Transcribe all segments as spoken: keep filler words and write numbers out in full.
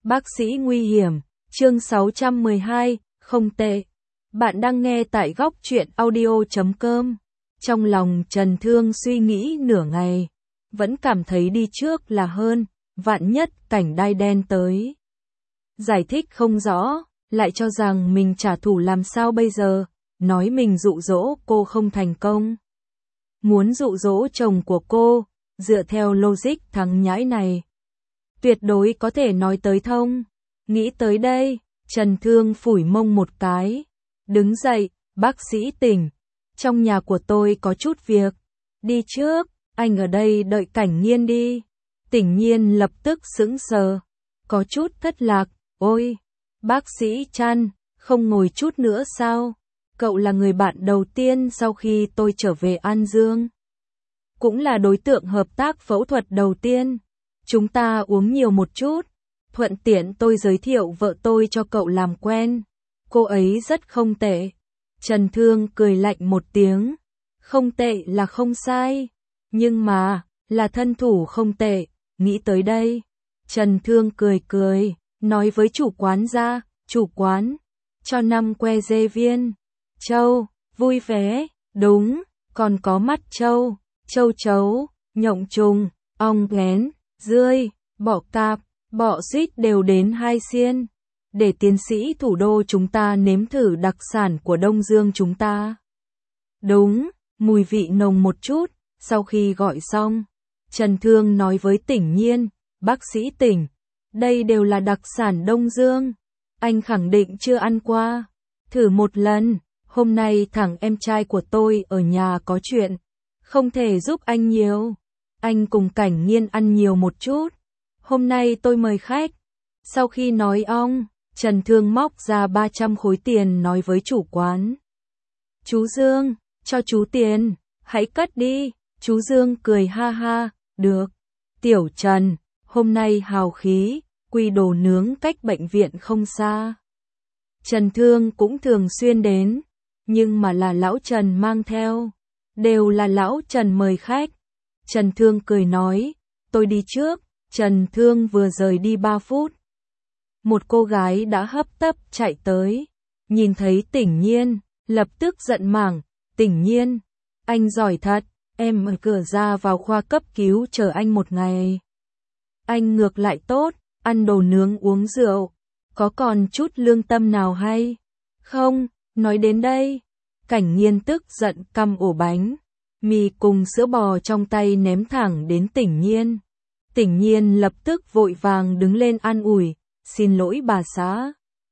Bác sĩ nguy hiểm, chương sáu trăm mười hai, không tệ. Bạn đang nghe tại góc truyện audio chấm com. Trong lòng Trần Thương suy nghĩ nửa ngày, vẫn cảm thấy đi trước là hơn, vạn nhất cảnh đai đen tới. Giải thích không rõ, lại cho rằng mình trả thù làm sao bây giờ, nói mình dụ dỗ cô không thành công. Muốn dụ dỗ chồng của cô, dựa theo logic thằng nhãi này, tuyệt đối có thể nói tới thông. Nghĩ tới đây, Trần Thương phủi mông một cái, đứng dậy, bác sĩ Tỉnh, trong nhà của tôi có chút việc, đi trước, anh ở đây đợi Cảnh Nhiên đi. Tỉnh Nhiên lập tức sững sờ, có chút thất lạc, ôi, bác sĩ Trăn, không ngồi chút nữa sao? Cậu là người bạn đầu tiên sau khi tôi trở về An Dương, cũng là đối tượng hợp tác phẫu thuật đầu tiên. Chúng ta uống nhiều một chút, thuận tiện tôi giới thiệu vợ tôi cho cậu làm quen. Cô ấy rất không tệ. Trần Thương cười lạnh một tiếng. Không tệ là không sai, nhưng mà, là thân thủ không tệ. Nghĩ tới đây, Trần Thương cười cười, nói với chủ quán ra, chủ quán, cho năm que dê viên. Châu, vui vẻ, đúng, còn có mắt châu, châu chấu, nhộng trùng, ong nghén, dươi, bọ cạp, bọ xít đều đến hai xiên. Để tiến sĩ thủ đô chúng ta nếm thử đặc sản của Đông Dương chúng ta. Đúng, mùi vị nồng một chút. Sau khi gọi xong, Trần Thương nói với Tỉnh Nhiên, bác sĩ Tỉnh, đây đều là đặc sản Đông Dương. Anh khẳng định chưa ăn qua. Thử một lần, hôm nay thằng em trai của tôi ở nhà có chuyện, không thể giúp anh nhiều. Anh cùng Cảnh Nhiên ăn nhiều một chút. Hôm nay tôi mời khách. Sau khi nói ong, Trần Thương móc ra ba trăm khối tiền nói với chủ quán. Chú Dương, cho chú tiền, hãy cất đi. Chú Dương cười ha ha, được. Tiểu Trần, hôm nay hào khí, quy đồ nướng cách bệnh viện không xa. Trần Thương cũng thường xuyên đến, nhưng mà là lão Trần mang theo. Đều là lão Trần mời khách. Trần Thương cười nói, tôi đi trước. Trần Thương vừa rời đi ba phút. Một cô gái đã hấp tấp chạy tới, nhìn thấy Tỉnh Nhiên, lập tức giận mảng, Tỉnh Nhiên, anh giỏi thật, em ở cửa ra vào khoa cấp cứu chờ anh một ngày. Anh ngược lại tốt, ăn đồ nướng uống rượu, có còn chút lương tâm nào hay? Không, nói đến đây, Cảnh Nhiên tức giận căm ổ bánh, mì cùng sữa bò trong tay ném thẳng đến Tỉnh Nhiên. Tỉnh Nhiên lập tức vội vàng đứng lên an ủi, xin lỗi bà xã.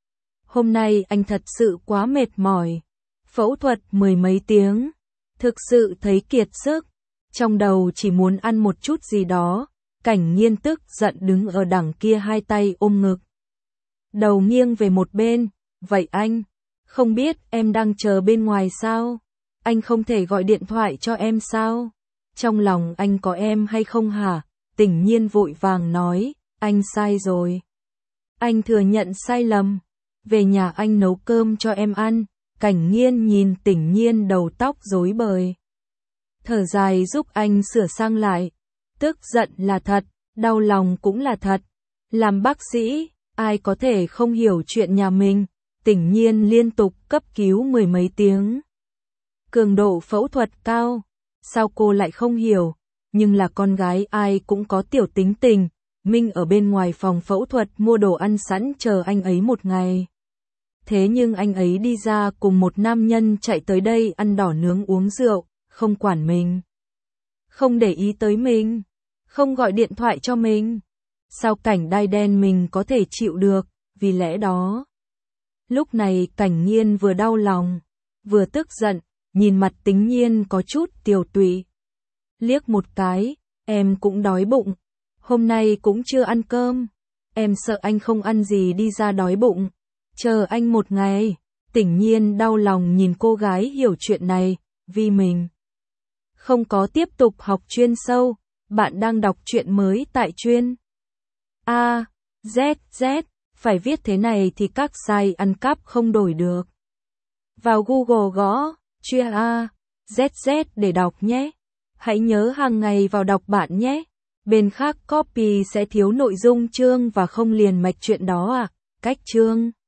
Hôm nay anh thật sự quá mệt mỏi, phẫu thuật mười mấy tiếng, thực sự thấy kiệt sức, trong đầu chỉ muốn ăn một chút gì đó. Cảnh Nhiên tức giận đứng ở đằng kia hai tay ôm ngực, đầu nghiêng về một bên, vậy anh, không biết em đang chờ bên ngoài sao? Anh không thể gọi điện thoại cho em sao? Trong lòng anh có em hay không hả? Tỉnh Nhiên vội vàng nói, anh sai rồi. Anh thừa nhận sai lầm. Về nhà anh nấu cơm cho em ăn. Cảnh Nhiên nhìn Tỉnh Nhiên đầu tóc rối bời, thở dài giúp anh sửa sang lại. Tức giận là thật, đau lòng cũng là thật. Làm bác sĩ, ai có thể không hiểu chuyện nhà mình. Tỉnh Nhiên liên tục cấp cứu mười mấy tiếng, cường độ phẫu thuật cao. Sao cô lại không hiểu? Nhưng là con gái ai cũng có tiểu tính tình. Minh ở bên ngoài phòng phẫu thuật mua đồ ăn sẵn chờ anh ấy một ngày. Thế nhưng anh ấy đi ra cùng một nam nhân chạy tới đây ăn đỏ nướng uống rượu, không quản mình, không để ý tới mình, không gọi điện thoại cho mình. Sao cảnh đai đen mình có thể chịu được? Vì lẽ đó, lúc này Cảnh Nhiên vừa đau lòng, vừa tức giận, nhìn mặt Tỉnh Nhiên có chút tiều tụy. Liếc một cái, em cũng đói bụng, hôm nay cũng chưa ăn cơm, em sợ anh không ăn gì đi ra đói bụng, chờ anh một ngày. Tỉnh Nhiên đau lòng nhìn cô gái hiểu chuyện này, vì mình không có tiếp tục học chuyên sâu. Bạn đang đọc truyện mới tại chuyên A, Z, Z, phải viết thế này thì các site ăn cắp không đổi được. Vào Google gõ, chuyên A, Z Z để đọc nhé. Hãy nhớ hàng ngày vào đọc bạn nhé. bên khác copy sẽ thiếu nội dung chương và không liền mạch chuyện đó à? Cách chương